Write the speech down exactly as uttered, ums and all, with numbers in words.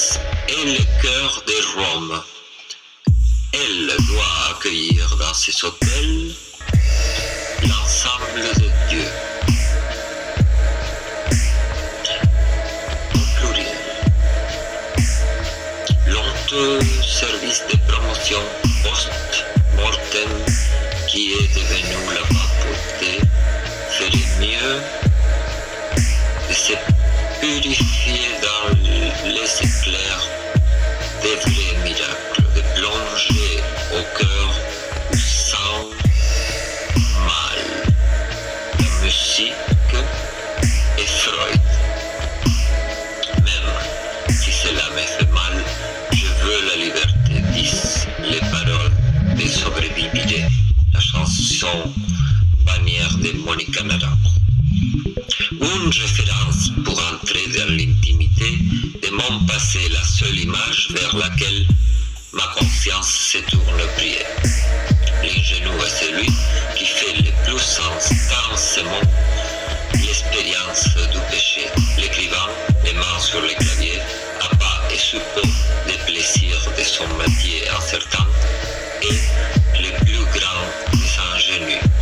Grèce est le cœur de Rome. Elle doit accueillir dans ses hôtels l'ensemble de Dieu. Au pluriel. L'honteux service de promotion post-mortem qui est devenu la papauté ferait mieux de se purifier dans les éclairs des vrais miracles, de plonger au cœur où sent mal la musique et Freud. Même si cela me fait mal, je veux la liberté, disent les paroles des Sobreviviré, la chanson bannière de Monica Naranjo. Une référence pour entrer dans l'intimité de mon passé, la seule image vers laquelle ma conscience se tourne prière. L'ingénu est celui qui fait le plus sens dans ce monde, l'expérience du péché. L'écrivain, les mains sur le clavier, a pas et suppose des plaisirs de son métier incertain et le plus grand des ingénus.